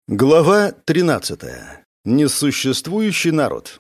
Глава 13. Несуществующий народ.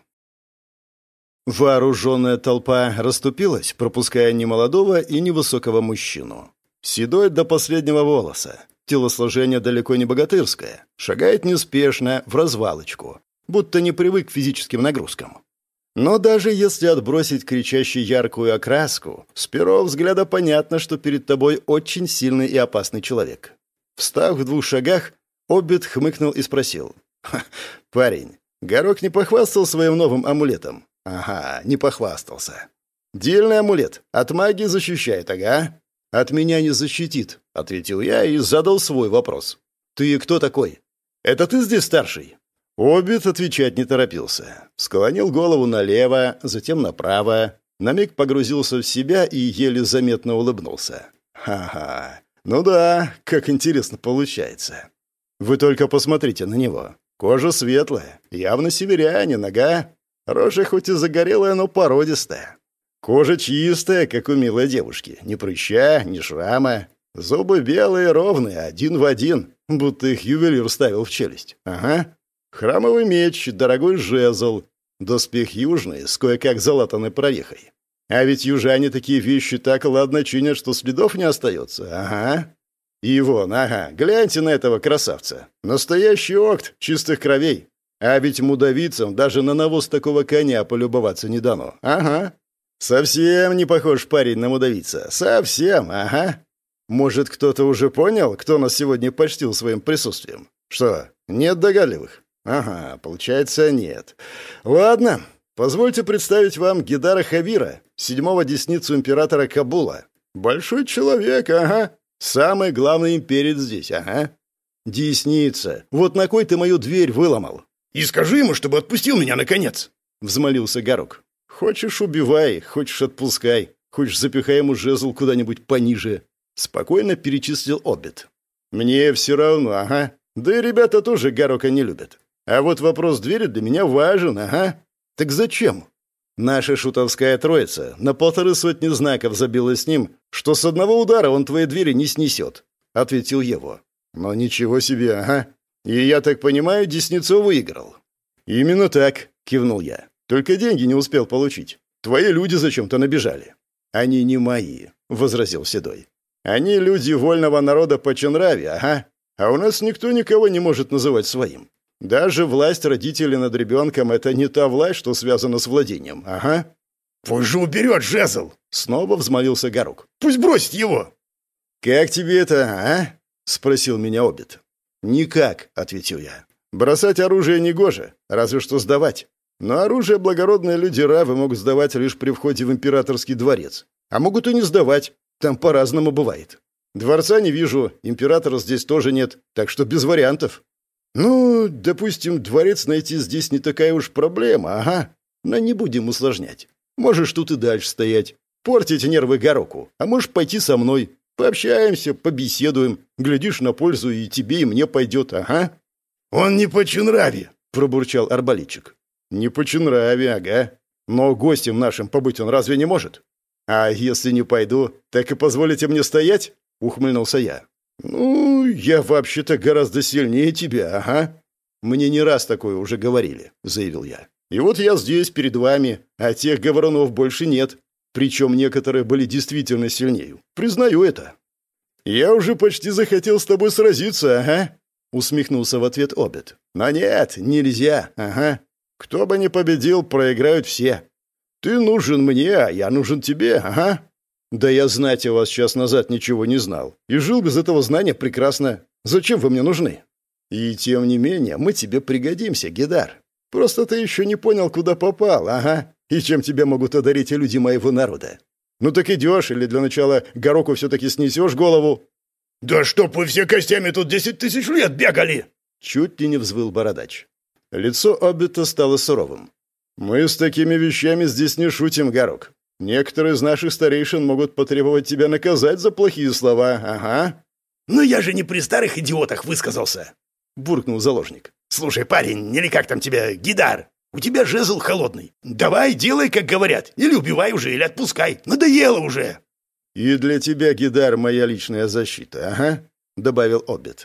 Вооруженная толпа расступилась, пропуская немолодого и невысокого мужчину. Седой до последнего волоса, телосложение далеко не богатырское, шагает неспешно, в развалочку, будто не привык к физическим нагрузкам. Но даже если отбросить кричащую яркую окраску, с первого взгляда понятно, что перед тобой очень сильный и опасный человек. Встав в 2 шагах, Оббит хмыкнул и спросил. «Парень, Горох не похвастал своим новым амулетом?» «Ага, не похвастался». «Дельный амулет. От магии защищает, ага». «От меня не защитит», — ответил я и задал свой вопрос. «Ты кто такой?» «Это ты здесь старший?» Оббит отвечать не торопился. Склонил голову налево, затем направо, на миг погрузился в себя и еле заметно улыбнулся. «Ха-ха. Ну да, как интересно получается». Вы только посмотрите на него. Кожа светлая, явно северянин, ага. Рожа хоть и загорелая, но породистая. Кожа чистая, как у милой девушки. Ни прыща, ни шрама. Зубы белые, ровные, один в один, будто их ювелир ставил в челюсть. Ага. Храмовый меч, дорогой жезл. Доспех южный, с кое-как залатанной прорехой. А ведь южане такие вещи так ладно чинят, что следов не остается. Ага. И вон, ага, гляньте на этого красавца. Настоящий окт чистых кровей. А ведь мудавицам даже на навоз такого коня полюбоваться не дано. Ага. Совсем не похож парень на мудавица. Совсем, ага. Может, кто-то уже понял, кто нас сегодня почтил своим присутствием? Что, нет догадливых? Ага, получается, нет. Ладно, позвольте представить вам Гидара Хавира, 7-го десницу императора Кабула. Большой человек, ага. Самый главный имперец здесь, ага. Десница, вот на кой ты мою дверь выломал? И скажи ему, чтобы отпустил меня, наконец!» — взмолился Горох. Хочешь — убивай, хочешь — отпускай, хочешь — запихай ему жезл куда-нибудь пониже. Спокойно перечислил Оббит. Мне все равно, ага. Да и ребята тоже Гороха не любят. А вот вопрос двери для меня важен, ага. Так зачем? Наша шутовская троица на 150 знаков забила с ним, что с одного удара он твои двери не снесет», — ответил Ево. «Но ничего себе, ага. И я так понимаю, Десницу выиграл». «Именно так», — кивнул я. «Только деньги не успел получить. Твои люди зачем-то набежали». «Они не мои», — возразил Седой. «Они люди вольного народа Поченрави, ага. А у нас никто никого не может называть своим. Даже власть родителей над ребенком — это не та власть, что связана с владением, ага». «Пусть же уберет жезл!» — снова взмолился Горох. «Пусть бросит его!» «Как тебе это, а?» — спросил меня Оббит. «Никак», — ответил я. «Бросать оружие негоже, разве что сдавать. Но оружие благородные люди Равы могут сдавать лишь при входе в императорский дворец. А могут и не сдавать, там по-разному бывает. Дворца не вижу, императора здесь тоже нет, так что без вариантов». «Ну, допустим, дворец найти здесь не такая уж проблема, ага. Но не будем усложнять. Можешь тут и дальше стоять, портить нервы Гороху, а можешь пойти со мной. Пообщаемся, побеседуем. Глядишь, на пользу и тебе, и мне пойдет, ага». «Он не по Чунрави», — пробурчал арбалетчик. «Не по Чунрави, ага. Но гостем нашим побыть он разве не может? А если не пойду, так и позволите мне стоять?» — ухмыльнулся я. «Ну, я вообще-то гораздо сильнее тебя, ага». «Мне не раз такое уже говорили», — заявил я. «И вот я здесь, перед вами, а тех говорунов больше нет. Причем некоторые были действительно сильнее. Признаю это». «Я уже почти захотел с тобой сразиться, ага», — усмехнулся в ответ Оббит. «Но нет, нельзя, ага. Кто бы ни победил, проиграют все. Ты нужен мне, а я нужен тебе, ага». «Да я знать о вас час назад ничего не знал. И жил без этого знания прекрасно. Зачем вы мне нужны?» «И тем не менее, мы тебе пригодимся, Гидар. Просто ты еще не понял, куда попал, ага. И чем тебя могут одарить и люди моего народа. Ну так идешь, или для начала Гороху все-таки снесешь голову?» «Да чтоб вы все костями тут 10 000 лет бегали!» Чуть ли не взвыл бородач. Лицо Оббита стало суровым. «Мы с такими вещами здесь не шутим, Горох. Некоторые из наших старейшин могут потребовать тебя наказать за плохие слова, ага». «Но я же не при старых идиотах высказался», — буркнул заложник. «Слушай, парень, или как там тебя, Гидар, у тебя жезл холодный. Давай, делай, как говорят. Или убивай уже, или отпускай. Надоело уже». «И для тебя, Гидар, моя личная защита, ага», — добавил Оббит.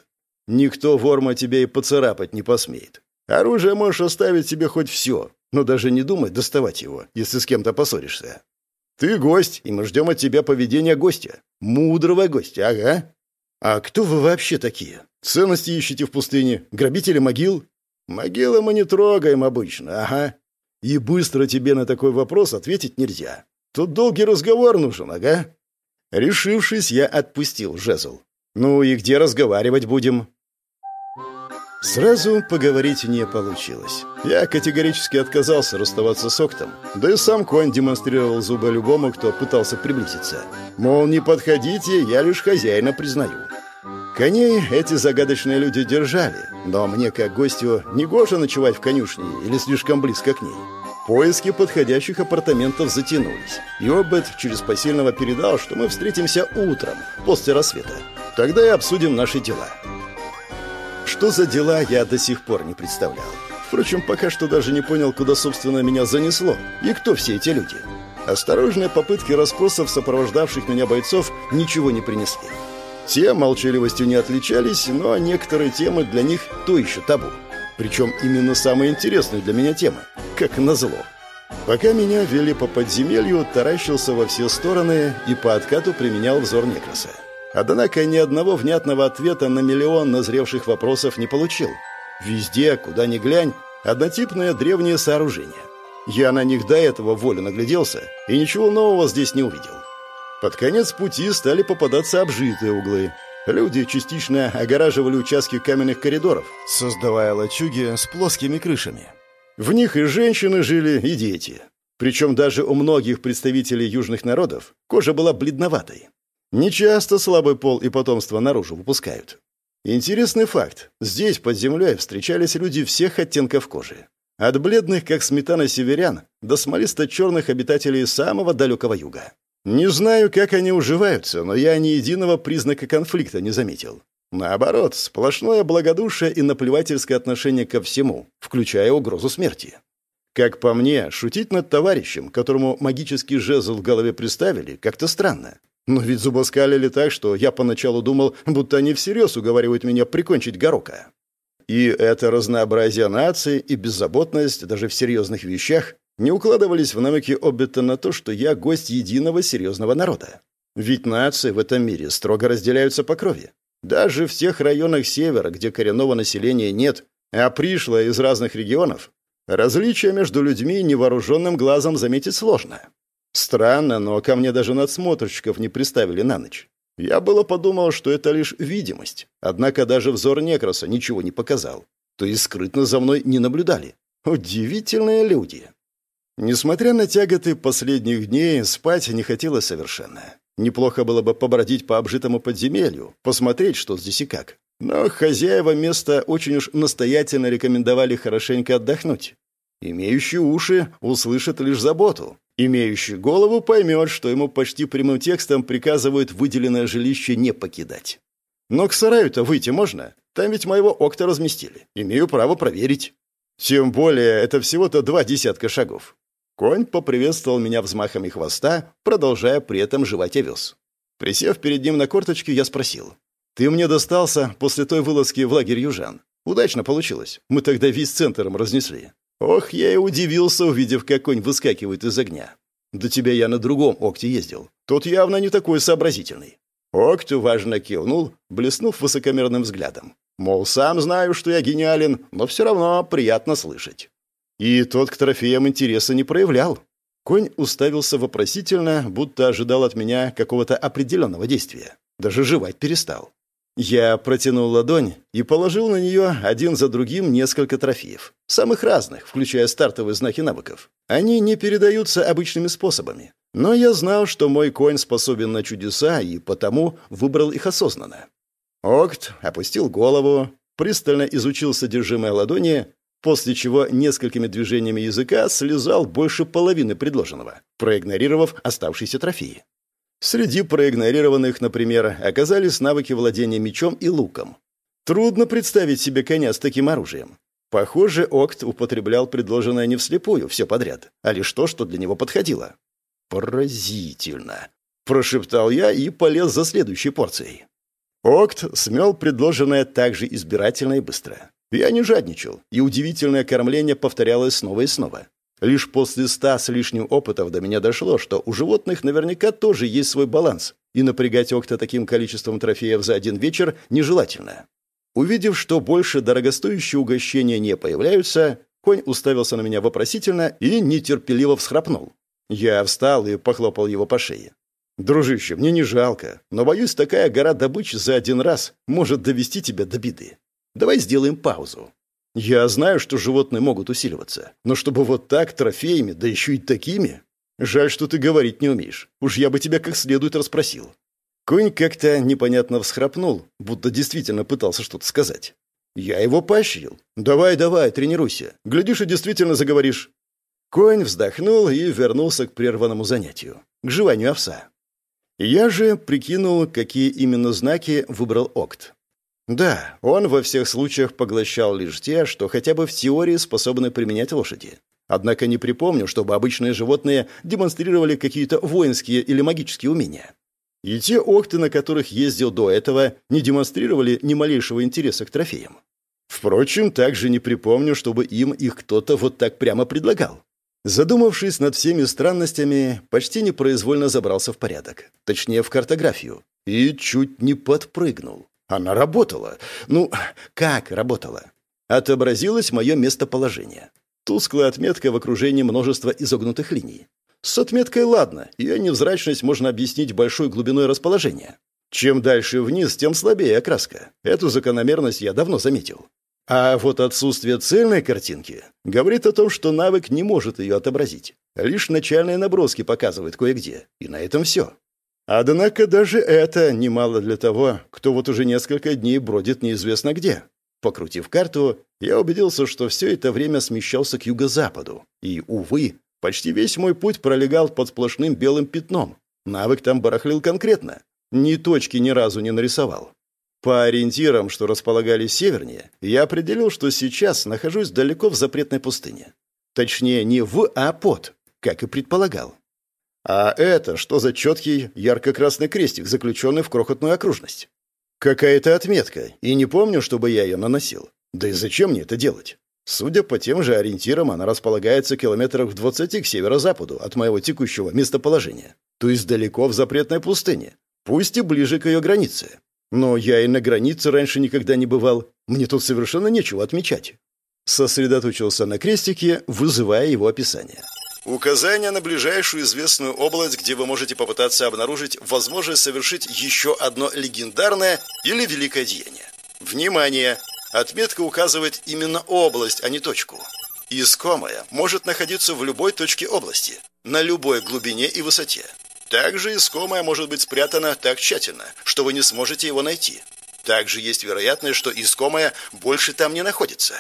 Никто ворма тебя и поцарапать не посмеет. Оружие можешь оставить себе хоть все, но даже не думай доставать его, если с кем-то поссоришься. Ты гость, и мы ждем от тебя поведения гостя. Мудрого гостя, ага. А кто вы вообще такие? Ценности ищете в пустыне? Грабители могил? Могилы мы не трогаем обычно, ага. И быстро тебе на такой вопрос ответить нельзя. Тут долгий разговор нужен, ага. Решившись, я отпустил жезл. Ну и где разговаривать будем? Сразу поговорить не получилось. Я категорически отказался расставаться с Октом, да и сам конь демонстрировал зубы любому, кто пытался приблизиться. Мол, не подходите, я лишь хозяина признаю. Коней эти загадочные люди держали, но мне, как гостю, негоже ночевать в конюшне или слишком близко к ней. Поиски подходящих апартаментов затянулись, и Обед через посильного передал, что мы встретимся утром, после рассвета. Тогда и обсудим наши дела. Что за дела, я до сих пор не представлял. Впрочем, пока что даже не понял, куда, собственно, меня занесло и кто все эти люди. Осторожные попытки расспросов сопровождавших меня бойцов ничего не принесли. Те молчаливостью не отличались, но некоторые темы для них то еще табу. Причем именно самые интересные для меня темы, как назло. Пока меня вели по подземелью, таращился во все стороны и по откату применял взор Некроса. Однако ни одного внятного ответа на миллион назревших вопросов не получил. Везде, куда ни глянь, однотипные древние сооружения. Я на них до этого волю нагляделся и ничего нового здесь не увидел. Под конец пути стали попадаться обжитые углы. Люди частично огораживали участки каменных коридоров, создавая лачуги с плоскими крышами. В них и женщины жили, и дети. Причем даже у многих представителей южных народов кожа была бледноватой. Нечасто слабый пол и потомство наружу выпускают. Интересный факт. Здесь, под землей, встречались люди всех оттенков кожи. От бледных, как сметана северян, до смолисто-черных обитателей самого далекого юга. Не знаю, как они уживаются, но я ни единого признака конфликта не заметил. Наоборот, сплошное благодушие и наплевательское отношение ко всему, включая угрозу смерти. Как по мне, шутить над товарищем, которому магический жезл в голове приставили, как-то странно. Но ведь зубоскалили так, что я поначалу думал, будто они всерьез уговаривают меня прикончить Горока. И это разнообразие наций и беззаботность даже в серьезных вещах не укладывались в намеки Оббета на то, что я гость единого серьезного народа. Ведь нации в этом мире строго разделяются по крови. Даже в тех районах севера, где коренного населения нет, а пришло из разных регионов, различия между людьми невооруженным глазом заметить сложно. Странно, но ко мне даже надсмотрщиков не приставили на ночь. Я было подумал, что это лишь видимость. Однако даже взор Некроса ничего не показал. То есть скрытно за мной не наблюдали. Удивительные люди. Несмотря на тяготы последних дней, спать не хотелось совершенно. Неплохо было бы побродить по обжитому подземелью, посмотреть, что здесь и как. Но хозяева места очень уж настоятельно рекомендовали хорошенько отдохнуть. Имеющий уши услышит лишь заботу. Имеющий голову поймет, что ему почти прямым текстом приказывают выделенное жилище не покидать. Но к сараю-то выйти можно. Там ведь моего Окта разместили. Имею право проверить. Тем более, это всего-то 20 шагов. Конь поприветствовал меня взмахами хвоста, продолжая при этом жевать овес. Присев перед ним на корточки, я спросил. «Ты мне достался после той вылазки в лагерь южан. Удачно получилось. Мы тогда весь центр им разнесли. Ох, я и удивился, увидев, как конь выскакивает из огня. До тебя я на другом Окте ездил. Тот явно не такой сообразительный». Окт важно кивнул, блеснув высокомерным взглядом. Мол, сам знаю, что я гениален, но все равно приятно слышать. И тот к трофеям интереса не проявлял. Конь уставился вопросительно, будто ожидал от меня какого-то определенного действия. Даже жевать перестал. Я протянул ладонь и положил на нее один за другим несколько трофеев. Самых разных, включая стартовые знаки навыков. Они не передаются обычными способами. Но я знал, что мой конь способен на чудеса, и потому выбрал их осознанно. Окт опустил голову, пристально изучил содержимое ладони, после чего несколькими движениями языка слезал больше половины предложенного, проигнорировав оставшиеся трофеи. Среди проигнорированных, например, оказались навыки владения мечом и луком. Трудно представить себе коня с таким оружием. Похоже, Окт употреблял предложенное не вслепую, все подряд, а лишь то, что для него подходило. «Поразительно!» – прошептал я и полез за следующей порцией. Окт смел предложенное так же избирательно и быстро. Я не жадничал, и удивительное кормление повторялось снова и снова. Лишь после 100 с лишним опытов до меня дошло, что у животных наверняка тоже есть свой баланс, и напрягать Окта таким количеством трофеев за один вечер нежелательно. Увидев, что больше дорогостоящие угощения не появляются, конь уставился на меня вопросительно и нетерпеливо всхрапнул. Я встал и похлопал его по шее. «Дружище, мне не жалко, но, боюсь, такая гора добычи за один раз может довести тебя до беды. Давай сделаем паузу. Я знаю, что животные могут усиливаться, но чтобы вот так трофеями, да еще и такими... Жаль, что ты говорить не умеешь. Уж я бы тебя как следует расспросил». Конь как-то непонятно всхрапнул, будто действительно пытался что-то сказать. Я его поощрил. «Давай, тренируйся. Глядишь, и действительно заговоришь». Конь вздохнул и вернулся к прерванному занятию, к жеванию овса. Я же прикинул, какие именно знаки выбрал Окт. Да, он во всех случаях поглощал лишь те, что хотя бы в теории способны применять лошади. Однако не припомню, чтобы обычные животные демонстрировали какие-то воинские или магические умения. И те Окты, на которых ездил до этого, не демонстрировали ни малейшего интереса к трофеям. Впрочем, также не припомню, чтобы им их кто-то вот так прямо предлагал. Задумавшись над всеми странностями, почти непроизвольно забрался в порядок. Точнее, в картографию. И чуть не подпрыгнул. Она работала. Ну, как работала? Отобразилось мое местоположение. Тусклая отметка в окружении множества изогнутых линий. С отметкой ладно, ее невзрачность можно объяснить большой глубиной расположения. Чем дальше вниз, тем слабее окраска. Эту закономерность я давно заметил. А вот отсутствие цельной картинки говорит о том, что навык не может ее отобразить. Лишь начальные наброски показывает кое-где. И на этом все. Однако даже это немало для того, кто вот уже несколько дней бродит неизвестно где. Покрутив карту, я убедился, что все это время смещался к юго-западу. И, увы, почти весь мой путь пролегал под сплошным белым пятном. Навык там барахлил конкретно. Ни точки ни разу не нарисовал. По ориентирам, что располагались севернее, я определил, что сейчас нахожусь далеко в запретной пустыне. Точнее, не в, а под, как и предполагал. А это что за четкий ярко-красный крестик, заключенный в крохотную окружность? Какая-то отметка, и не помню, чтобы я ее наносил. Да и зачем мне это делать? Судя по тем же ориентирам, она располагается километрах в 20 к северо-западу от моего текущего местоположения. То есть далеко в запретной пустыне, пусть и ближе к ее границе. Но я и на границе раньше никогда не бывал. Мне тут совершенно нечего отмечать. Сосредоточился на крестике, вызывая его описание. Указание на ближайшую известную область, где вы можете попытаться обнаружить возможность совершить еще одно легендарное или великое деяние. Внимание! Отметка указывает именно область, а не точку. Искомое может находиться в любой точке области, на любой глубине и высоте. Также искомое может быть спрятано так тщательно, что вы не сможете его найти. Также есть вероятность, что искомое больше там не находится.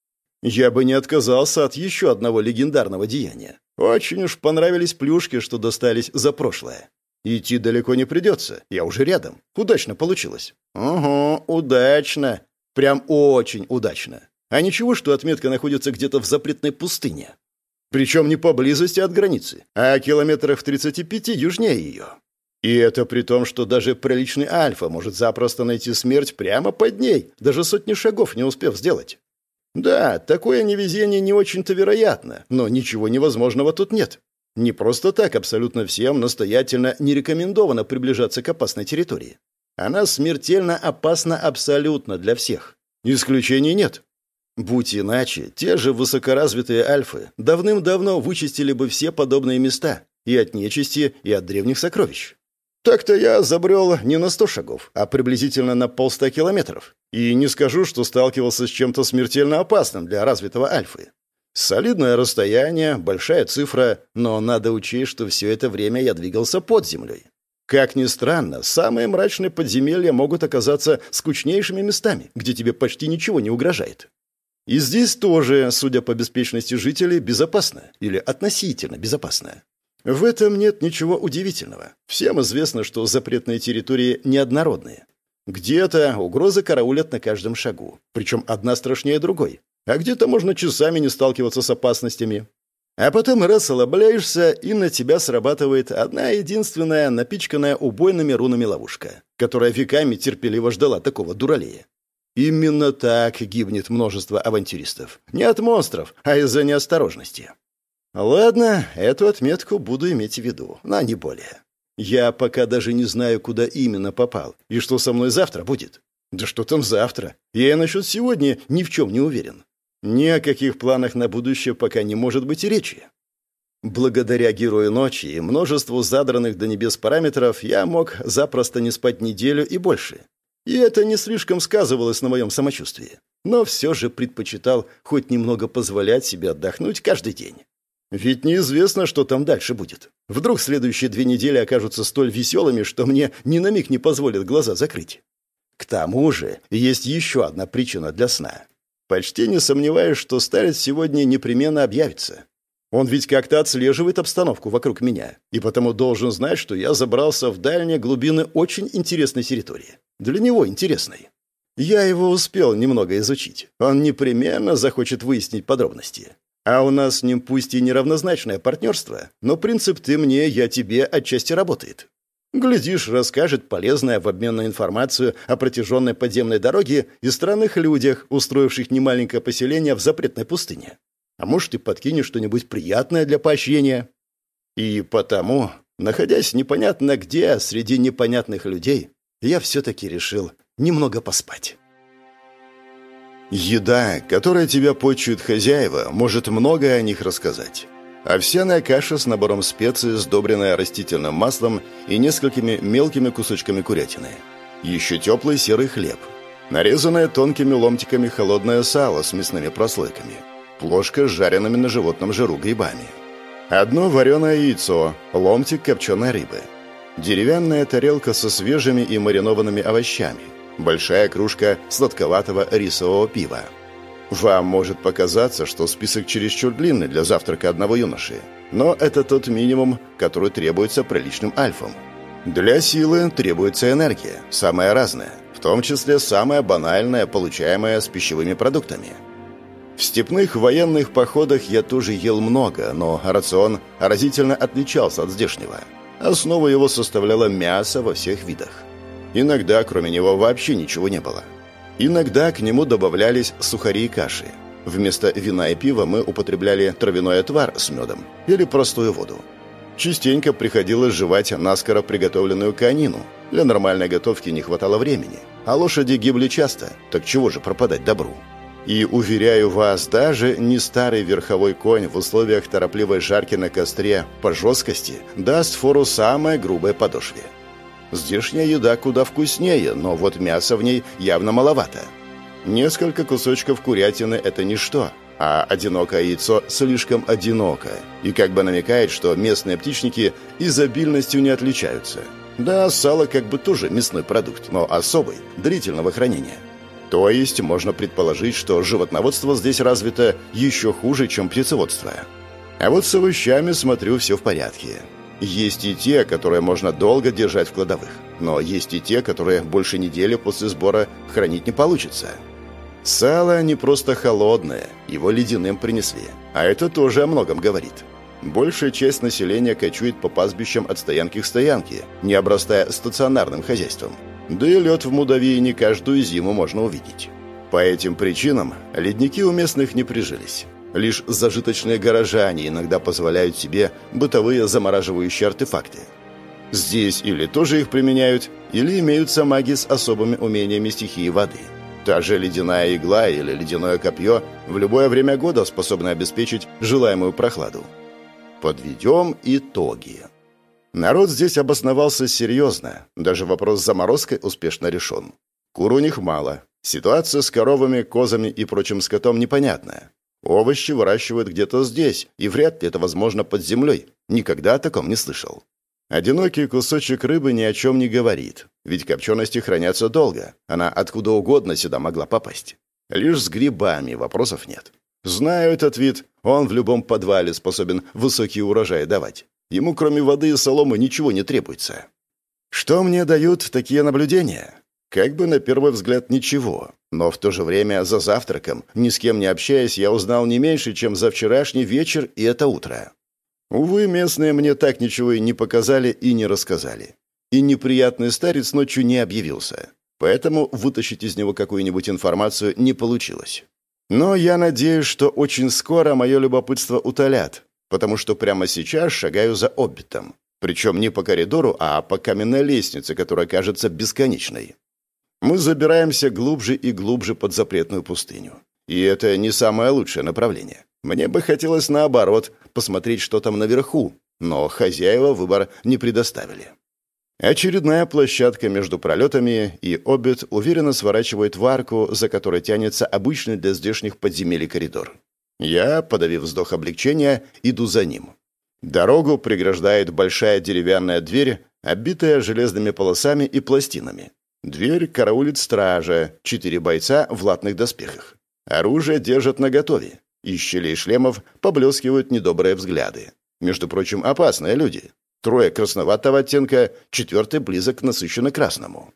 Я бы не отказался от еще одного легендарного деяния. Очень уж понравились плюшки, что достались за прошлое. Идти далеко не придется, я уже рядом. Удачно получилось. Ого, удачно. Прям очень удачно. А ничего, что отметка находится где-то в запретной пустыне. Причем не поблизости от границы, а километрах в 35 южнее ее. И это при том, что даже приличный альфа может запросто найти смерть прямо под ней, даже сотни шагов не успев сделать. Да, такое невезение не очень-то вероятно, но ничего невозможного тут нет. Не просто так абсолютно всем настоятельно не рекомендовано приближаться к опасной территории. Она смертельно опасна абсолютно для всех. Исключений нет. Будь иначе, те же высокоразвитые альфы давным-давно вычистили бы все подобные места и от нечисти, и от древних сокровищ. Так-то я забрел не на 100 шагов, а приблизительно на 100 километров. И не скажу, что сталкивался с чем-то смертельно опасным для развитого альфы. Солидное расстояние, большая цифра, но надо учесть, что все это время я двигался под землей. Как ни странно, самые мрачные подземелья могут оказаться скучнейшими местами, где тебе почти ничего не угрожает. И здесь тоже, судя по беспечности жителей, безопасно или относительно безопасно. В этом нет ничего удивительного. Всем известно, что запретные территории неоднородные. Где-то угрозы караулят на каждом шагу, причем одна страшнее другой, а где-то можно часами не сталкиваться с опасностями. А потом расслабляешься, и на тебя срабатывает одна единственная напичканная убойными рунами ловушка. которая веками терпеливо ждала такого дуралея. Именно так гибнет множество авантюристов. Не от монстров, а из-за неосторожности. Ладно, эту отметку буду иметь в виду, но не более. Я пока даже не знаю, куда именно попал, и что со мной завтра будет. Да что там завтра? Я и насчет сегодня ни в чем не уверен. Ни о каких планах на будущее пока не может быть и речи. Благодаря Герою Ночи и множеству задранных до небес параметров я мог запросто не спать неделю и больше. И это не слишком сказывалось на моем самочувствии. Но все же предпочитал хоть немного позволять себе отдохнуть каждый день. Ведь неизвестно, что там дальше будет. Вдруг следующие 2 недели окажутся столь веселыми, что мне ни на миг не позволят глаза закрыть. К тому же есть еще одна причина для сна. Почти не сомневаюсь, что старец сегодня непременно объявится. Он ведь как-то отслеживает обстановку вокруг меня, и потому должен знать, что я забрался в дальние глубины очень интересной территории. Для него интересной. Я его успел немного изучить. Он непременно захочет выяснить подробности. А у нас с ним пусть и неравнозначное партнерство, но принцип «ты мне, я тебе» отчасти работает. Глядишь, расскажет полезное в обмен на информацию о протяженной подземной дороге и странных людях, устроивших немаленькое поселение в запретной пустыне. А может, и подкинешь что-нибудь приятное для поощрения. И потому, находясь непонятно где, среди непонятных людей, я все-таки решил немного поспать. Еда, которой тебя почуют хозяева, может многое о них рассказать. Овсяная каша с набором специй, сдобренная растительным маслом и несколькими мелкими кусочками курятины. Еще теплый серый хлеб. Нарезанное тонкими ломтиками холодное сало с мясными прослойками. Плошка с жареными на животном жиру грибами. Одно вареное яйцо, ломтик копченой рыбы. Деревянная тарелка со свежими и маринованными овощами. Большая кружка сладковатого рисового пива. Вам может показаться, что список чересчур длинный для завтрака одного юноши, но это тот минимум, который требуется приличным альфам. Для силы требуется энергия, самая разная, в том числе самая банальная, получаемая с пищевыми продуктами. В степных военных походах я тоже ел много, но рацион разительно отличался от здешнего. Основа его составляло мясо во всех видах. Иногда, кроме него, вообще ничего не было. Иногда к нему добавлялись сухари и каши. Вместо вина и пива мы употребляли травяной отвар с медом или простую воду. Частенько приходилось жевать наскоро приготовленную конину. Для нормальной готовки не хватало времени, а лошади гибли часто, так чего же пропадать добру? И, уверяю вас, даже не старый верховой конь в условиях торопливой жарки на костре по жесткости даст фору самой грубой подошве. Здешняя еда куда вкуснее, но вот мяса в ней явно маловато. Несколько кусочков курятины – это ничто, а одинокое яйцо слишком одиноко и как бы намекает, что местные птичники изобильностью не отличаются. Да, сало как бы тоже мясной продукт, но особый, длительного хранения. То есть можно предположить, что животноводство здесь развито еще хуже, чем птицеводство. А вот с овощами, смотрю, все в порядке. Есть и те, которые можно долго держать в кладовых, но есть и те, которые больше недели после сбора хранить не получится. Сало не просто холодное, его ледяным принесли, а это тоже о многом говорит. Большая часть населения кочует по пастбищам от стоянки к стоянке, не обрастая стационарным хозяйством. Да и лед в Мудавии не каждую зиму можно увидеть. По этим причинам ледники у местных не прижились. Лишь зажиточные горожане иногда позволяют себе бытовые замораживающие артефакты. Здесь или тоже их применяют, или имеются маги с особыми умениями стихии воды. Та же ледяная игла или ледяное копье в любое время года способны обеспечить желаемую прохладу. Подведем итоги. Народ здесь обосновался серьезно. Даже вопрос с заморозкой успешно решен. Кур у них мало. Ситуация с коровами, козами и прочим скотом непонятная. Овощи выращивают где-то здесь, и вряд ли это возможно под землей. Никогда о таком не слышал. Одинокий кусочек рыбы ни о чем не говорит, ведь копчености хранятся долго. Она откуда угодно сюда могла попасть. Лишь с грибами вопросов нет. Знаю этот вид, он в любом подвале способен высокие урожаи давать. Ему кроме воды и соломы ничего не требуется. Что мне дают такие наблюдения? Как бы на первый взгляд ничего, но в то же время за завтраком, ни с кем не общаясь, я узнал не меньше, чем за вчерашний вечер и это утро. Увы, местные мне так ничего и не показали и не рассказали. И неприятный старец ночью не объявился. Поэтому вытащить из него какую-нибудь информацию не получилось. Но я надеюсь, что очень скоро мое любопытство утолят, потому что прямо сейчас шагаю за Оббитом. Причем не по коридору, а по каменной лестнице, которая кажется бесконечной. Мы забираемся глубже и глубже под запретную пустыню. И это не самое лучшее направление. Мне бы хотелось, наоборот, посмотреть, что там наверху, но хозяева выбор не предоставили. Очередная площадка между пролетами, и Оббит уверенно сворачивает в арку, за которой тянется обычный для здешних подземелий коридор. Я, подавив вздох облегчения, иду за ним. Дорогу преграждает большая деревянная дверь, оббитая железными полосами и пластинами. Дверь караулит стража, 4 бойца в латных доспехах. Оружие держат наготове. Из щелей шлемов поблескивают недобрые взгляды. Между прочим, опасные люди. 3 красноватого оттенка, 4 близок к насыщенно-красному.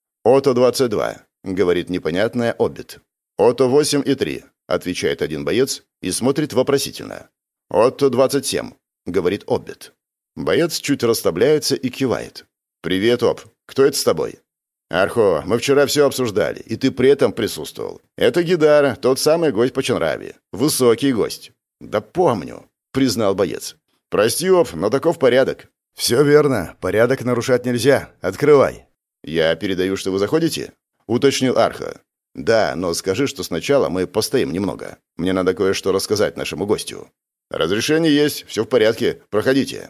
«Ото-22», — говорит непонятная Оббит. «Ото-8 и 3», — отвечает один боец и смотрит вопросительно. «Ото-27», — говорит Оббит. Боец чуть расслабляется и кивает. «Привет, Об. Кто это с тобой?» «Архо, мы вчера все обсуждали, и ты при этом присутствовал. Это Гидар, тот самый гость по Чанраве. Высокий гость». «Да помню», — признал боец. «Прости, Об, но таков порядок». «Все верно. Порядок нарушать нельзя. Открывай». «Я передаю, что вы заходите?» — уточнил Архо. «Да, но скажи, что сначала мы постоим немного. Мне надо кое-что рассказать нашему гостю». «Разрешение есть, все в порядке. Проходите».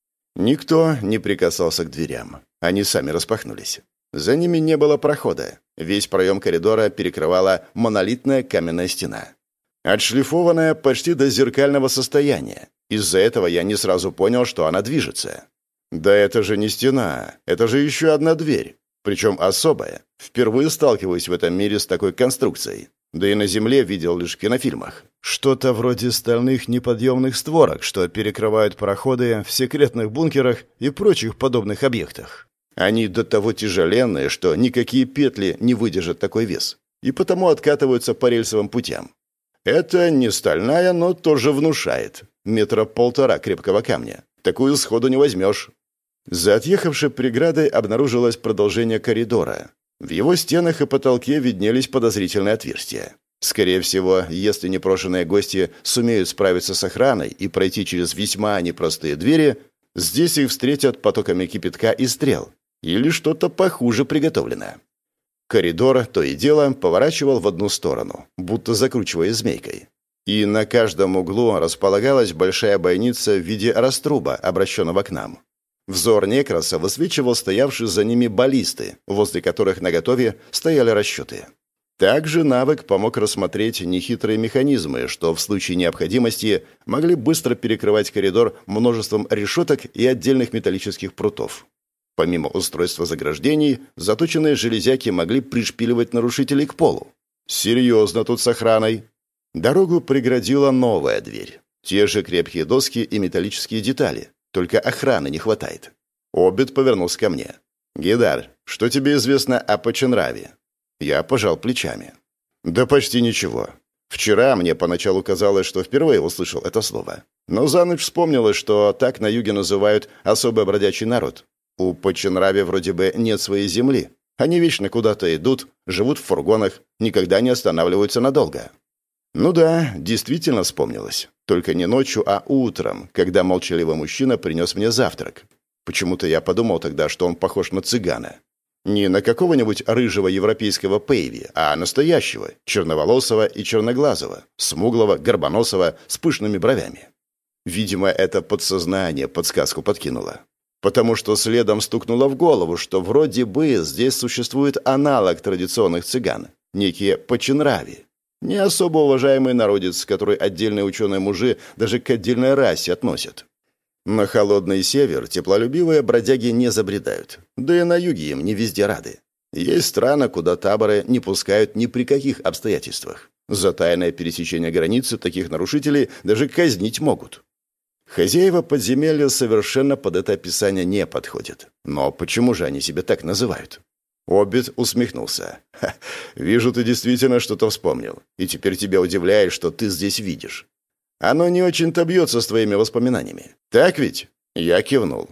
Никто не прикасался к дверям. Они сами распахнулись. За ними не было прохода. Весь проем коридора перекрывала монолитная каменная стена. Отшлифованная почти до зеркального состояния. Из-за этого я не сразу понял, что она движется. Да это же не стена, это же еще одна дверь. Причем особая. Впервые сталкиваюсь в этом мире с такой конструкцией. Да и на Земле видел лишь в кинофильмах. Что-то вроде стальных неподъемных створок, что перекрывают проходы в секретных бункерах и прочих подобных объектах. Они до того тяжеленные, что никакие петли не выдержат такой вес, и потому откатываются по рельсовым путям. Это не стальная, но тоже внушает. 1,5 метра крепкого камня. Такую сходу не возьмешь. За отъехавшей преградой обнаружилось продолжение коридора. В его стенах и потолке виднелись подозрительные отверстия. Скорее всего, если непрошенные гости сумеют справиться с охраной и пройти через весьма непростые двери, здесь их встретят потоками кипятка и стрел. Или что-то похуже приготовлено. Коридор то и дело поворачивал в одну сторону, будто закручивая змейкой. И на каждом углу располагалась большая бойница в виде раструба, обращенного к нам. Взор Некраса высвечивал стоявшие за ними баллисты, возле которых наготове стояли расчеты. Также навык помог рассмотреть нехитрые механизмы, что в случае необходимости могли быстро перекрывать коридор множеством решеток и отдельных металлических прутов. Помимо устройства заграждений, заточенные железяки могли пришпиливать нарушителей к полу. Серьезно тут с охраной. Дорогу преградила новая дверь. Те же крепкие доски и металлические детали. Только охраны не хватает. Оббит повернулся ко мне. «Гидар, что тебе известно о Поченраве?» Я пожал плечами. «Да почти ничего. Вчера мне поначалу казалось, что впервые услышал это слово. Но за ночь вспомнилось, что так на юге называют особый бродячий народ. У Поченраве вроде бы нет своей земли. Они вечно куда-то идут, живут в фургонах, никогда не останавливаются надолго». Ну да, действительно вспомнилось. Только не ночью, а утром, когда молчаливый мужчина принес мне завтрак. Почему-то я подумал тогда, что он похож на цыгана. Не на какого-нибудь рыжего европейского пейви, а настоящего, черноволосого и черноглазого, смуглого, горбоносого, с пышными бровями. Видимо, это подсознание подсказку подкинуло. Потому что следом стукнуло в голову, что вроде бы здесь существует аналог традиционных цыган, некие Поченрави. Не особо уважаемый народец, который отдельные ученые-мужи даже к отдельной расе относят. На холодный север теплолюбивые бродяги не забредают. Да и на юге им не везде рады. Есть страны, куда таборы не пускают ни при каких обстоятельствах. За тайное пересечение границы таких нарушителей даже казнить могут. Хозяева подземелья совершенно под это описание не подходят. Но почему же они себя так называют? Оббит усмехнулся. «Вижу, ты действительно что-то вспомнил. И теперь тебя удивляет, что ты здесь видишь. Оно не очень-то бьется с твоими воспоминаниями. Так ведь?» Я кивнул.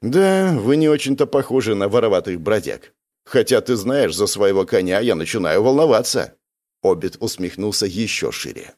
«Да, вы не очень-то похожи на вороватых бродяг. Хотя, ты знаешь, за своего коня я начинаю волноваться». Обед усмехнулся еще шире.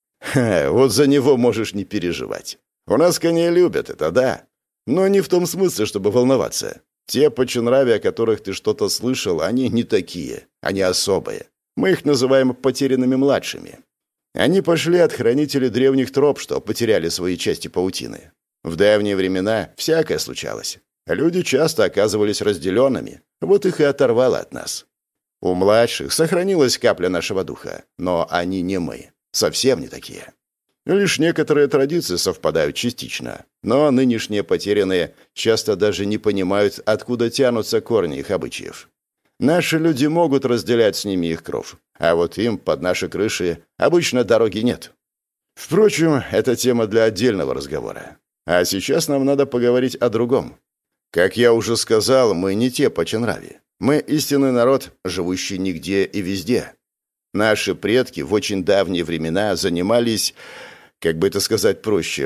«Вот за него можешь не переживать. У нас коней любят, это да. Но не в том смысле, чтобы волноваться. Те починрави, о которых ты что-то слышал, они не такие. Они особые. Мы их называем потерянными младшими. Они пошли от хранителей древних троп, что потеряли свои части паутины. В давние времена всякое случалось. Люди часто оказывались разделенными, вот их и оторвало от нас. У младших сохранилась капля нашего духа, но они не мы, совсем не такие. Лишь некоторые традиции совпадают частично, но нынешние потерянные часто даже не понимают, откуда тянутся корни их обычаев. Наши люди могут разделять с ними их кровь, а вот им под наши крыши обычно дороги нет. Впрочем, это тема для отдельного разговора. А сейчас нам надо поговорить о другом. Как я уже сказал, мы не те починрави. Мы истинный народ, живущий нигде и везде. Наши предки в очень давние времена занимались, как бы это сказать проще.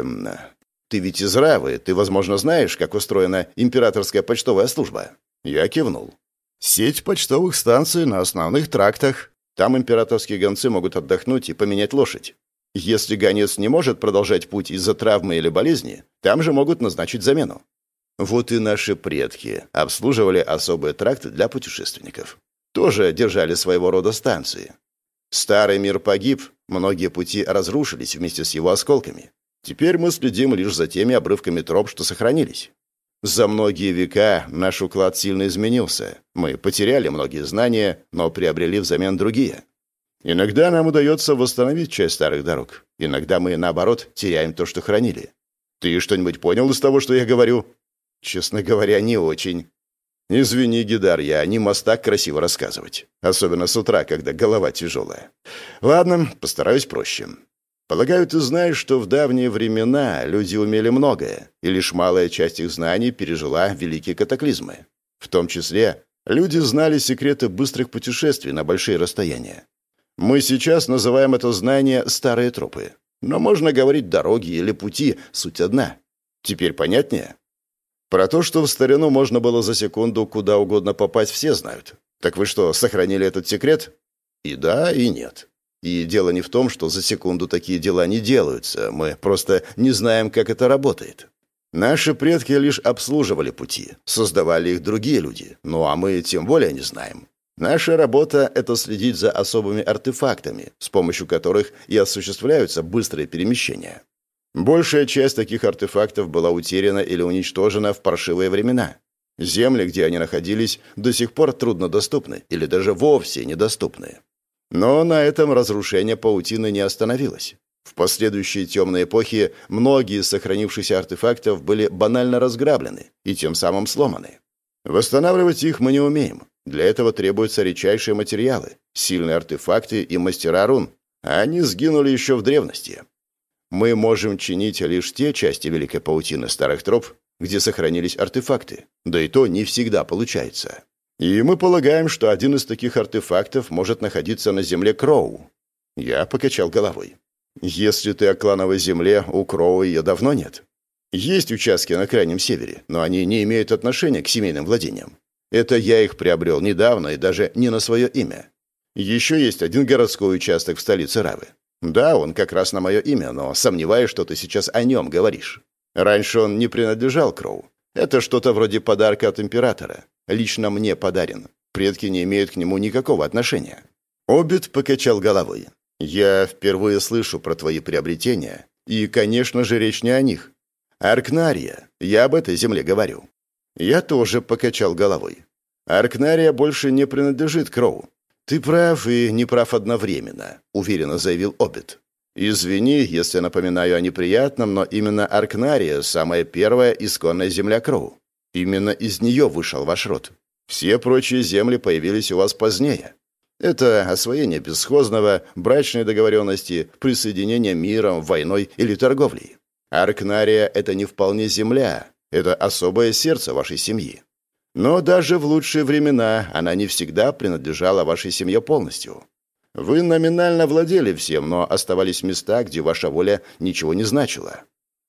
Ты ведь из Равы, ты, возможно, знаешь, как устроена императорская почтовая служба. Я кивнул. Сеть почтовых станций на основных трактах. Там императорские гонцы могут отдохнуть и поменять лошадь. Если гонец не может продолжать путь из-за травмы или болезни, там же могут назначить замену. Вот и наши предки обслуживали особые тракты для путешественников. Тоже держали своего рода станции. Старый мир погиб, многие пути разрушились вместе с его осколками. Теперь мы следим лишь за теми обрывками троп, что сохранились. За многие века наш уклад сильно изменился. Мы потеряли многие знания, но приобрели взамен другие. Иногда нам удается восстановить часть старых дорог. Иногда мы, наоборот, теряем то, что хранили. Ты что-нибудь понял из того, что я говорю? Честно говоря, не очень. Извини, Гидар, я не мастак красиво рассказывать. Особенно с утра, когда голова тяжелая. Ладно, постараюсь проще. Полагаю, ты знаешь, что в давние времена люди умели многое, и лишь малая часть их знаний пережила великие катаклизмы. В том числе люди знали секреты быстрых путешествий на большие расстояния. Мы сейчас называем это знание «старые тропы». Но можно говорить «дороги» или «пути», суть одна. Теперь понятнее? Про то, что в старину можно было за секунду куда угодно попасть, все знают. Так вы что, сохранили этот секрет? И да, и нет. И дело не в том, что за секунду такие дела не делаются. Мы просто не знаем, как это работает. Наши предки лишь обслуживали пути, создавали их другие люди. Ну а мы тем более не знаем. Наша работа — это следить за особыми артефактами, с помощью которых и осуществляются быстрые перемещения. Большая часть таких артефактов была утеряна или уничтожена в паршивые времена. Земли, где они находились, до сих пор труднодоступны или даже вовсе недоступны. Но на этом разрушение паутины не остановилось. В последующие темные эпохи многие из сохранившихся артефактов были банально разграблены и тем самым сломаны. Восстанавливать их мы не умеем. Для этого требуются редчайшие материалы, сильные артефакты и мастера рун. А они сгинули еще в древности. Мы можем чинить лишь те части великой паутины старых троп, где сохранились артефакты. Да и то не всегда получается. И мы полагаем, что один из таких артефактов может находиться на земле Кроу. Я покачал головой. Если ты о клановой земле, у Кроу ее давно нет. Есть участки на крайнем севере, но они не имеют отношения к семейным владениям. Это я их приобрел недавно и даже не на свое имя. Еще есть один городской участок в столице Равы. Да, он как раз на мое имя, но сомневаюсь, что ты сейчас о нем говоришь. Раньше он не принадлежал Кроу. Это что-то вроде подарка от императора. Лично мне подарен. Предки не имеют к нему никакого отношения. Обид покачал головой. Я впервые слышу про твои приобретения, и, конечно же, речь не о них. Аркнария. Я об этой земле говорю. Я тоже покачал головой. Аркнария больше не принадлежит Кроу. Ты прав и не прав одновременно, уверенно заявил Обид. Извини, если напоминаю о неприятном, но именно Аркнария – самая первая исконная земля Кроу. Именно из нее вышел ваш род. Все прочие земли появились у вас позднее. Это освоение бесхозного, брачные договоренности, присоединение миром, войной или торговлей. Аркнария – это не вполне земля, это особое сердце вашей семьи. Но даже в лучшие времена она не всегда принадлежала вашей семье полностью. Вы номинально владели всем, но оставались места, где ваша воля ничего не значила.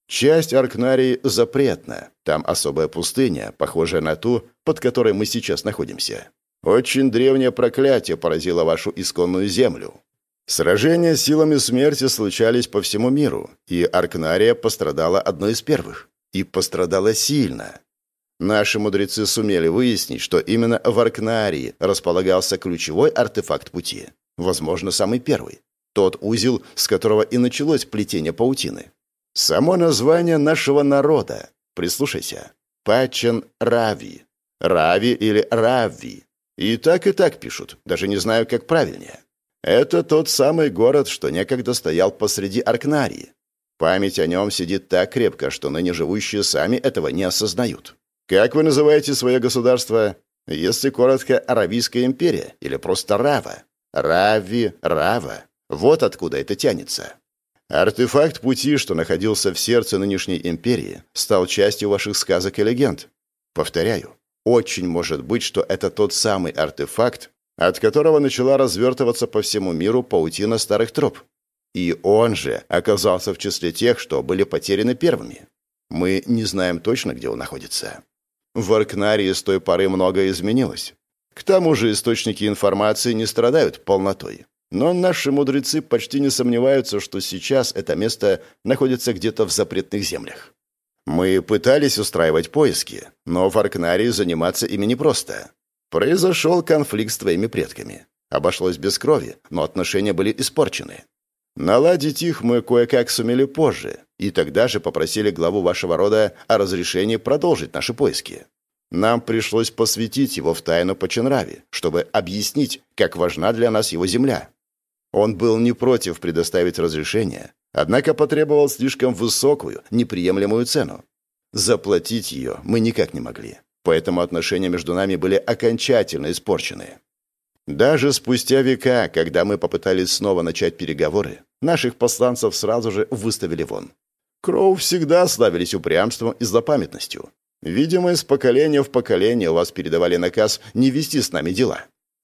Часть Аркнарии запретна. Там особая пустыня, похожая на ту, под которой мы сейчас находимся. Очень древнее проклятие поразило вашу исконную землю. Сражения с силами смерти случались по всему миру, и Аркнария пострадала одной из первых. И пострадала сильно. Наши мудрецы сумели выяснить, что именно в Аркнарии располагался ключевой артефакт пути. Возможно, самый первый. Тот узел, с которого и началось плетение паутины. Само название нашего народа. Прислушайся. Пачен Рави. Рави или Равви. И так пишут. Даже не знаю, как правильнее. Это тот самый город, что некогда стоял посреди Аркнарии. Память о нем сидит так крепко, что ныне живущие сами этого не осознают. Как вы называете свое государство? Если коротко, Аравийская империя или просто Рава. Рави, Рава. Вот откуда это тянется. Артефакт пути, что находился в сердце нынешней империи, стал частью ваших сказок и легенд. Повторяю, очень может быть, что это тот самый артефакт, от которого начала развертываться по всему миру паутина старых троп. И он же оказался в числе тех, что были потеряны первыми. Мы не знаем точно, где он находится. В Аркнарии с той поры многое изменилось. К тому же источники информации не страдают полнотой. Но наши мудрецы почти не сомневаются, что сейчас это место находится где-то в запретных землях. Мы пытались устраивать поиски, но в Аркнарии заниматься ими непросто. Произошел конфликт с твоими предками. Обошлось без крови, но отношения были испорчены. Наладить их мы кое-как сумели позже, и тогда же попросили главу вашего рода о разрешении продолжить наши поиски. Нам пришлось посвятить его в тайну Паченрави, чтобы объяснить, как важна для нас его земля. Он был не против предоставить разрешение, однако потребовал слишком высокую, неприемлемую цену. Заплатить ее мы никак не могли, поэтому отношения между нами были окончательно испорчены. Даже спустя века, когда мы попытались снова начать переговоры, наших посланцев сразу же выставили вон. Кроу всегда славились упрямством и злопамятностью. Видимо, из поколения в поколение у вас передавали наказ не вести с нами дела.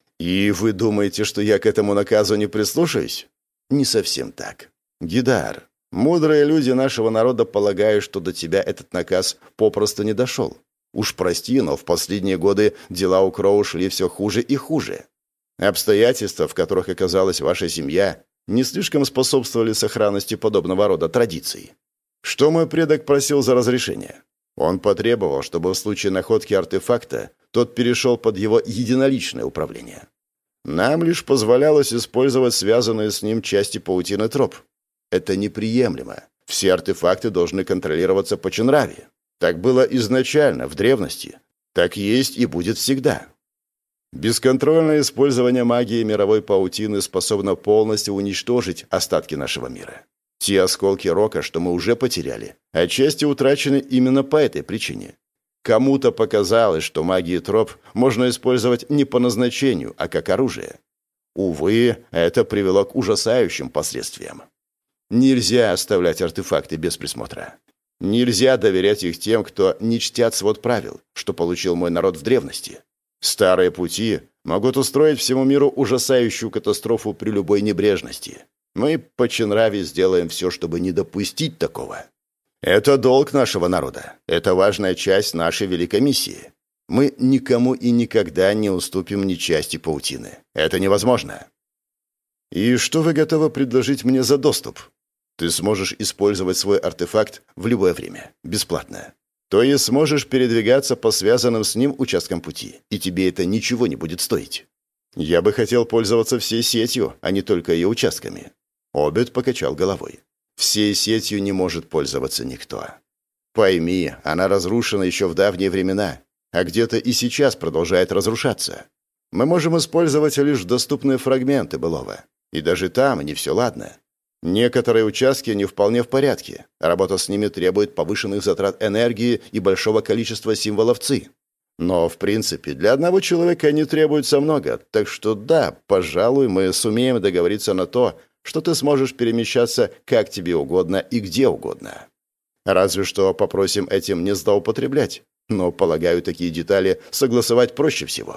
И вы думаете, что я к этому наказу не прислушаюсь? Не совсем так. Гидар, мудрые люди нашего народа полагают, что до тебя этот наказ попросту не дошел. Уж прости, но в последние годы дела у Кроу шли все хуже и хуже. Обстоятельства, в которых оказалась ваша семья, не слишком способствовали сохранности подобного рода традиций. Что мой предок просил за разрешение? Он потребовал, чтобы в случае находки артефакта тот перешел под его единоличное управление. Нам лишь позволялось использовать связанные с ним части паутины троп. Это неприемлемо. Все артефакты должны контролироваться по Ченрави. Так было изначально, в древности. Так есть и будет всегда. Бесконтрольное использование магии мировой паутины способно полностью уничтожить остатки нашего мира. Те осколки рока, что мы уже потеряли, отчасти утрачены именно по этой причине. Кому-то показалось, что магию троп можно использовать не по назначению, а как оружие. Увы, это привело к ужасающим последствиям. Нельзя оставлять артефакты без присмотра. Нельзя доверять их тем, кто не чтят свод правил, что получил мой народ в древности. Старые пути могут устроить всему миру ужасающую катастрофу при любой небрежности. Мы по Ченрави сделаем все, чтобы не допустить такого. Это долг нашего народа. Это важная часть нашей великой миссии. Мы никому и никогда не уступим ни части паутины. Это невозможно. И что вы готовы предложить мне за доступ? Ты сможешь использовать свой артефакт в любое время, бесплатно. То есть сможешь передвигаться по связанным с ним участкам пути, и тебе это ничего не будет стоить. Я бы хотел пользоваться всей сетью, а не только ее участками. Обед покачал головой. Всей сетью не может пользоваться никто. Пойми, она разрушена еще в давние времена, а где-то и сейчас продолжает разрушаться. Мы можем использовать лишь доступные фрагменты былого. И даже там не все ладно. Некоторые участки не вполне в порядке. Работа с ними требует повышенных затрат энергии и большого количества символов ЦИ. Но, в принципе, для одного человека не требуется много. Так что да, пожалуй, мы сумеем договориться на то, что ты сможешь перемещаться как тебе угодно и где угодно. Разве что попросим этим не злоупотреблять. Но, полагаю, такие детали согласовать проще всего.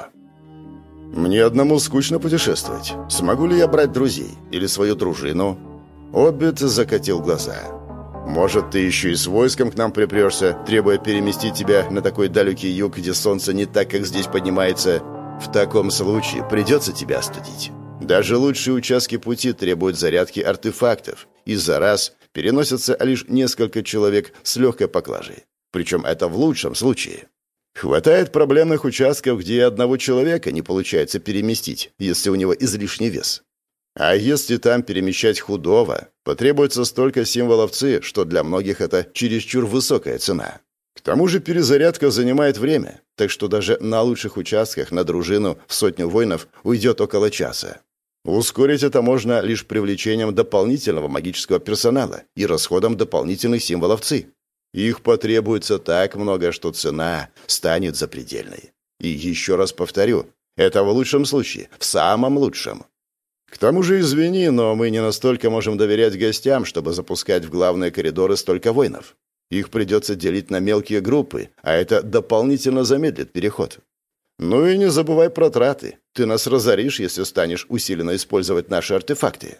Мне одному скучно путешествовать. Смогу ли я брать друзей? Или свою дружину? Обед закатил глаза. Может, ты еще и с войском к нам припрешься, требуя переместить тебя на такой далекий юг, где солнце не так, как здесь поднимается? В таком случае придется тебя остудить. Даже лучшие участки пути требуют зарядки артефактов, и за раз переносятся лишь несколько человек с легкой поклажей. Причем это в лучшем случае. Хватает проблемных участков, где одного человека не получается переместить, если у него излишний вес. А если там перемещать худого, потребуется столько символов ЦИ, что для многих это чересчур высокая цена. К тому же перезарядка занимает время, так что даже на лучших участках на дружину в 100 воинов уйдет около часа. Ускорить это можно лишь привлечением дополнительного магического персонала и расходом дополнительных символов ЦИ. Их потребуется так много, что цена станет запредельной. И еще раз повторю, это в лучшем случае, в самом лучшем. К тому же, извини, но мы не настолько можем доверять гостям, чтобы запускать в главные коридоры столько воинов. Их придется делить на мелкие группы, а это дополнительно замедлит переход. Ну и не забывай про траты. Ты нас разоришь, если станешь усиленно использовать наши артефакты.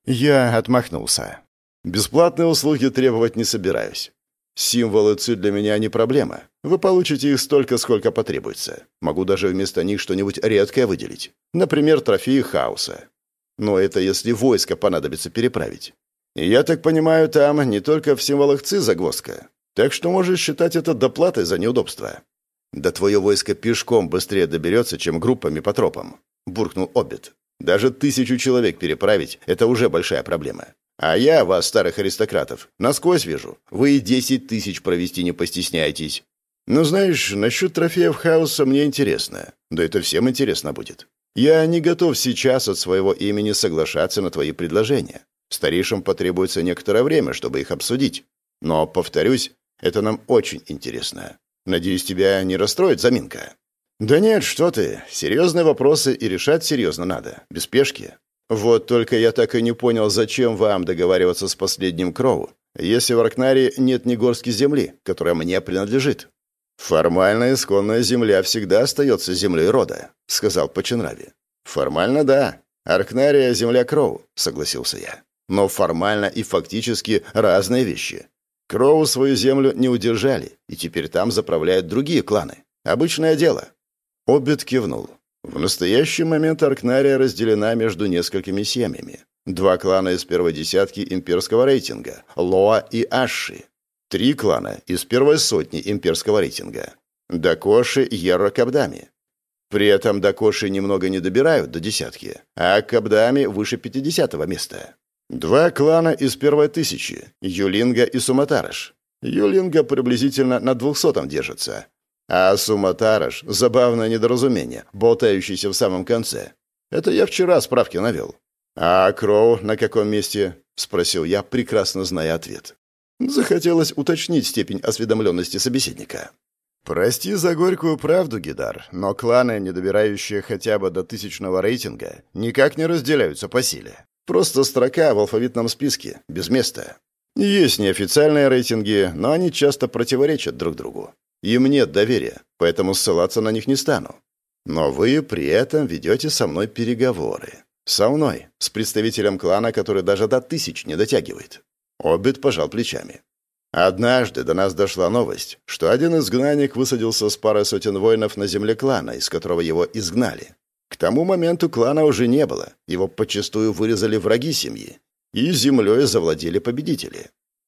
Я отмахнулся. Бесплатные услуги требовать не собираюсь. Символы ЦИ для меня не проблема. Вы получите их столько, сколько потребуется. Могу даже вместо них что-нибудь редкое выделить. Например, трофеи хаоса. Но это если войско понадобится переправить. И я так понимаю, там не только в символах ЦИ загвоздка. Так что можешь считать это доплатой за неудобство. Да твое войско пешком быстрее доберется, чем группами по тропам, буркнул Оббит. Даже 1000 человек переправить – это уже большая проблема. А я, вас, старых аристократов, насквозь вижу. Вы и 10 000 провести не постесняетесь. Но знаешь, насчет трофеев хаоса мне интересно. Да это всем интересно будет. Я не готов сейчас от своего имени соглашаться на твои предложения. Старейшим потребуется некоторое время, чтобы их обсудить. Но, повторюсь, это нам очень интересно. Надеюсь, тебя не расстроит заминка? Да нет, что ты. Серьезные вопросы и решать серьезно надо. Без спешки. Вот только я так и не понял, зачем вам договариваться с последним Кроу, если в Аркнаре нет ни горстки земли, которая мне принадлежит. «Формально исконная земля всегда остается землей рода», — сказал Поченрави. «Формально, да. Аркнария — земля Кроу», — согласился я. «Но формально и фактически разные вещи. Кроу свою землю не удержали, и теперь там заправляют другие кланы. Обычное дело». Оббит кивнул. В настоящий момент Аркнария разделена между несколькими семьями. 2 клана из первой десятки имперского рейтинга — Лоа и Ашши. 3 клана из первой сотни имперского рейтинга – Дакоши, Ерро, Кабдами. При этом Дакоши немного не добирают до десятки, а Кабдами выше 50-го места. 2 клана из первой 1000 – Юлинга и Суматараш. Юлинга приблизительно на 200-м держится, а Суматараш – забавное недоразумение, болтающееся в самом конце. Это я вчера справки навел. «А Кроу на каком месте?» – спросил я, прекрасно зная ответ. Захотелось уточнить степень осведомленности собеседника. «Прости за горькую правду, Гидар, но кланы, не добирающие хотя бы до 1000-го рейтинга, никак не разделяются по силе. Просто строка в алфавитном списке, без места. Есть неофициальные рейтинги, но они часто противоречат друг другу. Им нет доверия, поэтому ссылаться на них не стану. Но вы при этом ведете со мной переговоры. Со мной, с представителем клана, который даже до 1000 не дотягивает». Оббит пожал плечами. Однажды до нас дошла новость, что один изгнанник высадился с парой сотен воинов на земле клана, из которого его изгнали. К тому моменту клана уже не было, его подчистую вырезали враги семьи, и землей завладели победители.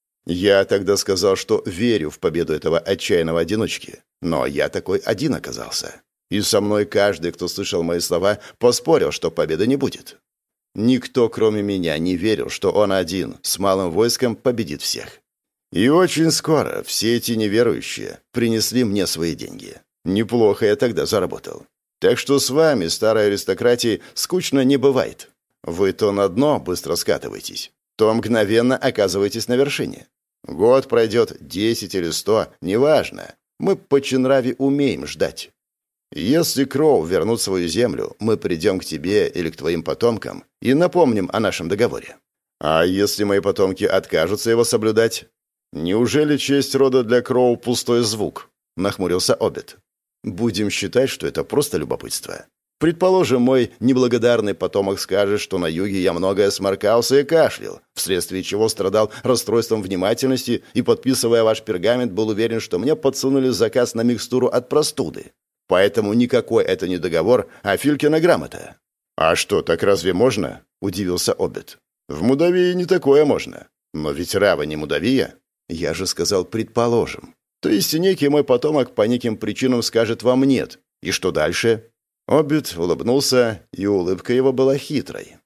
Я тогда сказал, что верю в победу этого отчаянного одиночки, но я такой один оказался. И со мной каждый, кто слышал мои слова, поспорил, что победы не будет. Никто, кроме меня, не верил, что он один, с малым войском, победит всех. И очень скоро все эти неверующие принесли мне свои деньги. Неплохо я тогда заработал. Так что с вами, старой аристократией, скучно не бывает. Вы то на дно быстро скатываетесь, то мгновенно оказываетесь на вершине. Год пройдет, 10 или 100, неважно. Мы по Ченрави умеем ждать. Если Кроу вернут свою землю, мы придем к тебе или к твоим потомкам и напомним о нашем договоре. А если мои потомки откажутся его соблюдать? Неужели честь рода для Кроу пустой звук? Нахмурился Оббит. Будем считать, что это просто любопытство. Предположим, мой неблагодарный потомок скажет, что на юге я многое сморкался и кашлял, вследствие чего страдал расстройством внимательности и, подписывая ваш пергамент, был уверен, что мне подсунули заказ на микстуру от простуды. Поэтому никакой это не договор, а Филькина грамота». «А что, так разве можно?» – удивился Обед. «В Мудавии не такое можно. Но ведь Рава не Мудавия». «Я же сказал, предположим. То есть некий мой потомок по неким причинам скажет вам «нет». И что дальше?» Обед улыбнулся, и улыбка его была хитрой.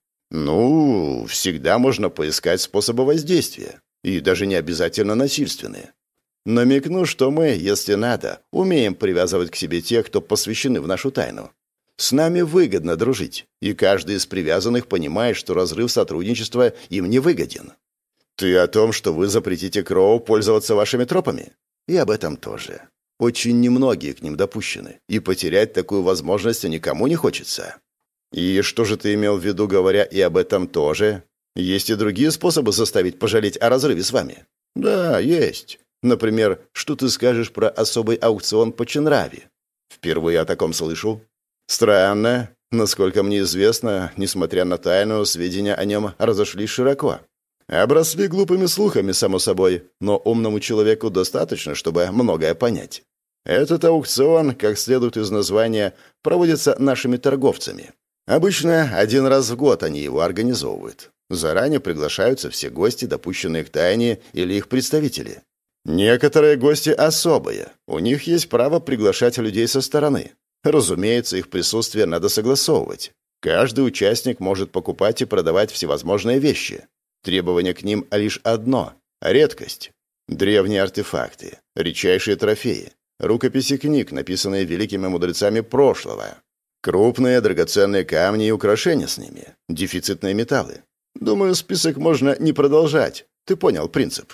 «Ну, всегда можно поискать способы воздействия, и даже не обязательно насильственные. Намекну, что мы, если надо, умеем привязывать к себе тех, кто посвящены в нашу тайну. С нами выгодно дружить, и каждый из привязанных понимает, что разрыв сотрудничества им не выгоден». «Ты о том, что вы запретите Кроу пользоваться вашими тропами?» «И об этом тоже. Очень немногие к ним допущены, и потерять такую возможность никому не хочется». «И что же ты имел в виду, говоря и об этом тоже? Есть и другие способы заставить пожалеть о разрыве с вами?» «Да, есть. Например, что ты скажешь про особый аукцион по Ченрави?» «Впервые о таком слышу». «Странно. Насколько мне известно, несмотря на тайну, сведения о нем разошлись широко. Обросли глупыми слухами, само собой, но умному человеку достаточно, чтобы многое понять. Этот аукцион, как следует из названия, проводится нашими торговцами. Обычно один раз в год они его организовывают. Заранее приглашаются все гости, допущенные к тайне, или их представители. Некоторые гости особые. У них есть право приглашать людей со стороны. Разумеется, их присутствие надо согласовывать. Каждый участник может покупать и продавать всевозможные вещи. Требование к ним лишь одно – редкость. Древние артефакты, редчайшие трофеи, рукописи книг, написанные великими мудрецами прошлого, крупные драгоценные камни и украшения с ними, дефицитные металлы. Думаю, список можно не продолжать. Ты понял принцип?»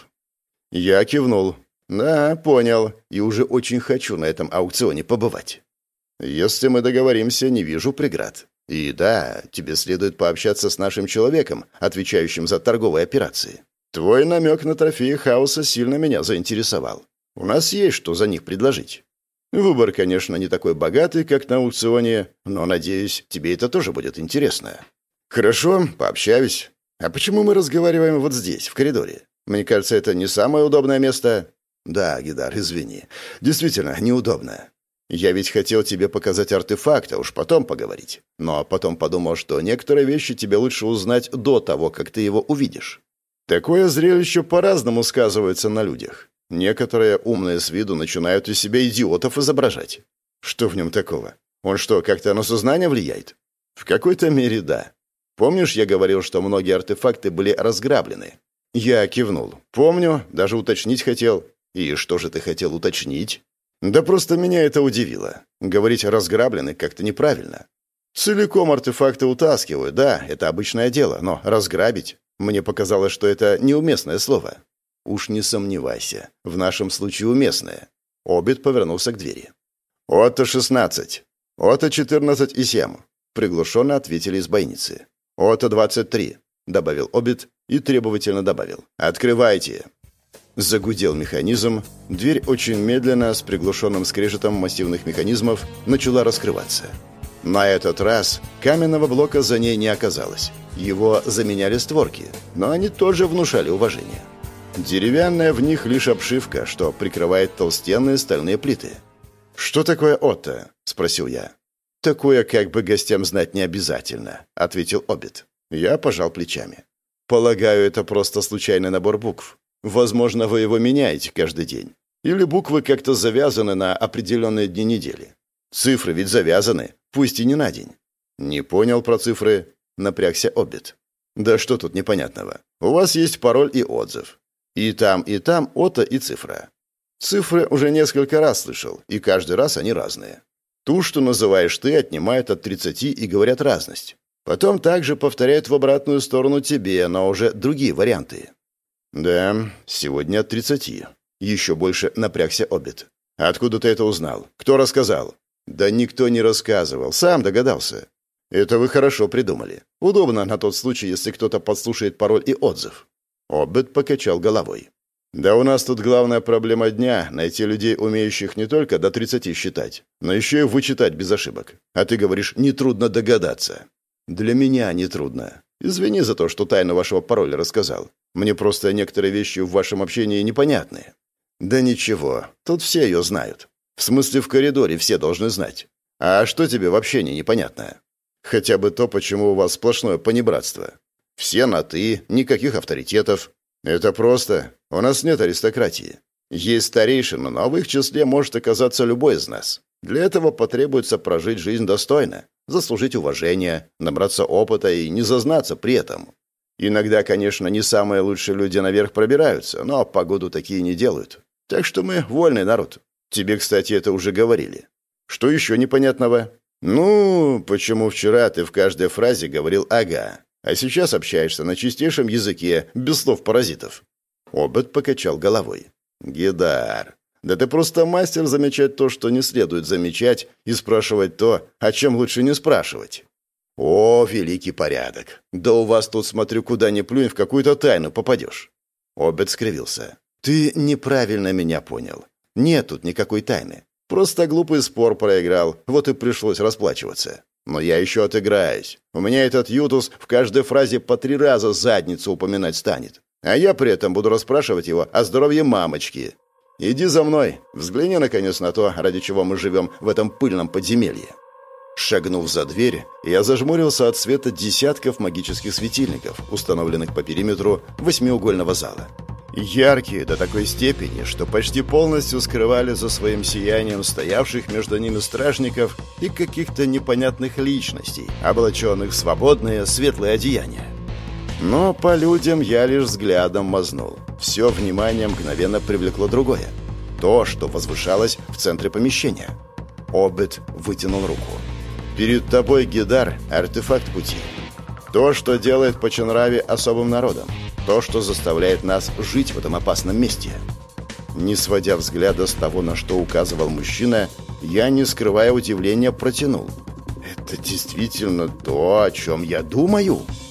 Я кивнул. «Да, понял. И уже очень хочу на этом аукционе побывать. Если мы договоримся, не вижу преград. И да, тебе следует пообщаться с нашим человеком, отвечающим за торговые операции. Твой намек на трофеи хаоса сильно меня заинтересовал. У нас есть что за них предложить. Выбор, конечно, не такой богатый, как на аукционе, но, надеюсь, тебе это тоже будет интересно». «Хорошо, пообщаюсь. А почему мы разговариваем вот здесь, в коридоре? Мне кажется, это не самое удобное место». «Да, Гидар, извини. Действительно, неудобно. Я ведь хотел тебе показать артефакт, а уж потом поговорить. Но потом подумал, что некоторые вещи тебе лучше узнать до того, как ты его увидишь. Такое зрелище по-разному сказывается на людях. Некоторые умные с виду начинают из себя идиотов изображать. Что в нем такого? Он что, как-то на сознание влияет?» «В какой-то мере да. Помнишь, я говорил, что многие артефакты были разграблены?» Я кивнул. «Помню, даже уточнить хотел». «И что же ты хотел уточнить?» «Да просто меня это удивило. Говорить «разграблены» как-то неправильно. Целиком артефакты утаскивают, да, это обычное дело, но разграбить? Мне показалось, что это неуместное слово». «Уж не сомневайся, в нашем случае уместное». Обед повернулся к двери. «Отто 16. Отто 14 и 7», — приглушенно ответили из бойницы. «Отто 23», — добавил Обед и требовательно добавил. «Открывайте». Загудел механизм, дверь очень медленно, с приглушенным скрежетом массивных механизмов, начала раскрываться. На этот раз каменного блока за ней не оказалось. Его заменяли створки, но они тоже внушали уважение. Деревянная в них лишь обшивка, что прикрывает толстенные стальные плиты. «Что такое Отто?» – спросил я. «Такое как бы гостям знать не обязательно», – ответил Обед. Я пожал плечами. «Полагаю, это просто случайный набор букв. Возможно, вы его меняете каждый день. Или буквы как-то завязаны на определенные дни недели. Цифры ведь завязаны, пусть и не на день». «Не понял про цифры», — напрягся Обед. «Да что тут непонятного? У вас есть пароль и отзыв. И там Отто и цифра. Цифры уже несколько раз слышал, и каждый раз они разные. Ту, что называешь ты, отнимают от 30 и говорят разность. Потом также повторяют в обратную сторону тебе, но уже другие варианты». «Да, сегодня от 30. Еще больше напрягся Обед. «Откуда ты это узнал? Кто рассказал?» «Да никто не рассказывал, сам догадался». «Это вы хорошо придумали. Удобно на тот случай, если кто-то подслушает пароль и отзыв». Обед покачал головой. Да у нас тут главная проблема дня — найти людей, умеющих не только до 30 считать, но еще и вычитать без ошибок. А ты говоришь, нетрудно догадаться. Для меня нетрудно. Извини за то, что тайну вашего пароля рассказал. Мне просто некоторые вещи в вашем общении непонятны. Да ничего, тут все ее знают. В смысле, в коридоре все должны знать. А что тебе в общении непонятно? Хотя бы то, почему у вас сплошное понебратство. Все на «ты», никаких авторитетов. Это просто. У нас нет аристократии. Есть старейшины, но в их числе может оказаться любой из нас. Для этого потребуется прожить жизнь достойно, заслужить уважение, набраться опыта и не зазнаться при этом. Иногда, конечно, не самые лучшие люди наверх пробираются, но погоду такие не делают. Так что мы вольный народ. Тебе, кстати, это уже говорили. Что еще непонятного? Ну, почему вчера ты в каждой фразе говорил «ага», а сейчас общаешься на чистейшем языке, без слов-паразитов? Обет покачал головой. Гидар, да ты просто мастер замечать то, что не следует замечать, и спрашивать то, о чем лучше не спрашивать. О, великий порядок. Да у вас тут, смотрю, куда ни плюнь, в какую-то тайну попадешь. Обет скривился. Ты неправильно меня понял. Нет тут никакой тайны. Просто глупый спор проиграл, вот и пришлось расплачиваться. Но я еще отыграюсь. У меня этот Ютус в каждой фразе по 3 раза задницу упоминать станет. А я при этом буду расспрашивать его о здоровье мамочки. Иди за мной, взгляни наконец на то, ради чего мы живем в этом пыльном подземелье. Шагнув за дверь, я зажмурился от света десятков магических светильников, установленных по периметру 8-угольного зала. Яркие до такой степени, что почти полностью скрывали за своим сиянием стоявших между ними стражников и каких-то непонятных личностей, облаченных в свободные светлые одеяния. Но по людям я лишь взглядом мазнул. Все внимание мгновенно привлекло другое. То, что возвышалось в центре помещения. Обет вытянул руку. «Перед тобой, Гидар, артефакт пути. То, что делает Поченрави особым народом. То, что заставляет нас жить в этом опасном месте». Не сводя взгляда с того, на что указывал мужчина, я, не скрывая удивления, протянул. «Это действительно то, о чем я думаю?»